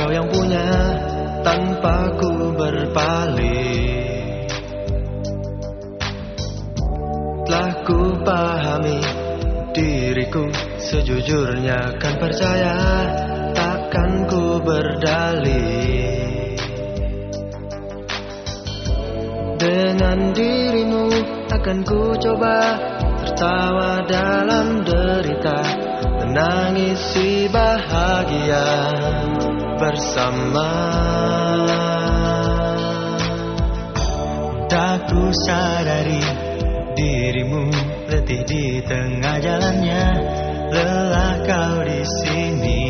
kau yang punya tanpa ku berpaling. Telah ku pahami diriku sejujurnya, kan percaya takkan ku berdalih. Dengan dirimu akan ku coba tertawa dalam derita, menangisi bahagia bersama. Tak ku sadari dirimu letih di tengah jalannya, lelah kau di sini.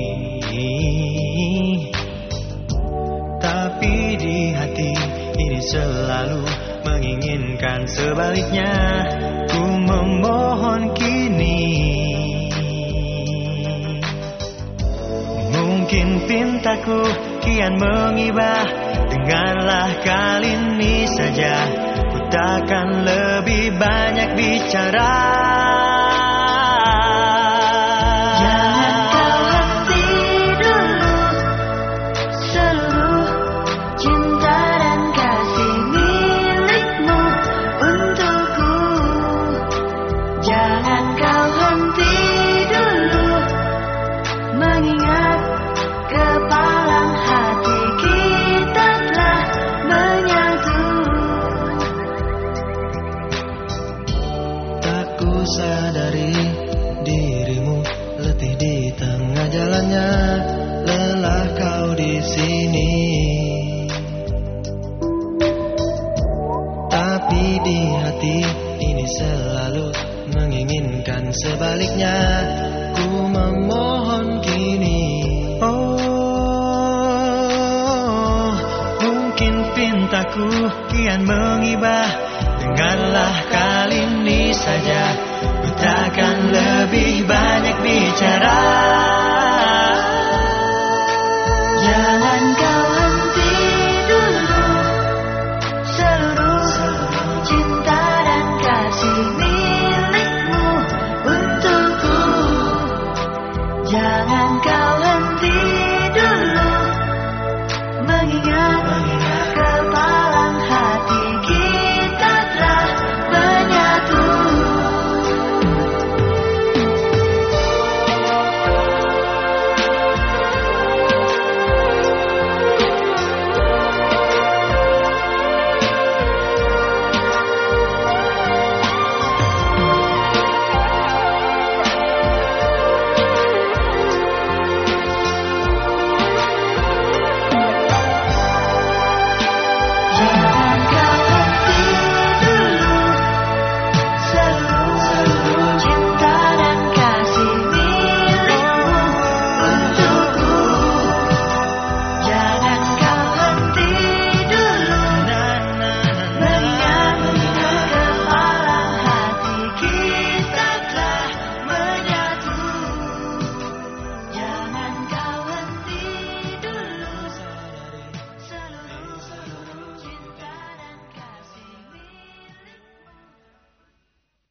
Tapi di hati ini selalu menginginkan sebaliknya, ku memohon kini. Mungkin pintaku kian mengibah, dengarlah kali ini saja, ku takkan lebih banyak bicara. Mengingat kepalang hati kita telah menyatu. Tak ku sadari dirimu letih di tengah jalannya, lelah kau di sini. Tapi di hati ini selalu menginginkan sebaliknya, ku memohon kini. Oh, mungkin pintaku kian mengibah, dengarlah kali ini saja, ku takkan lebih banyak bicara.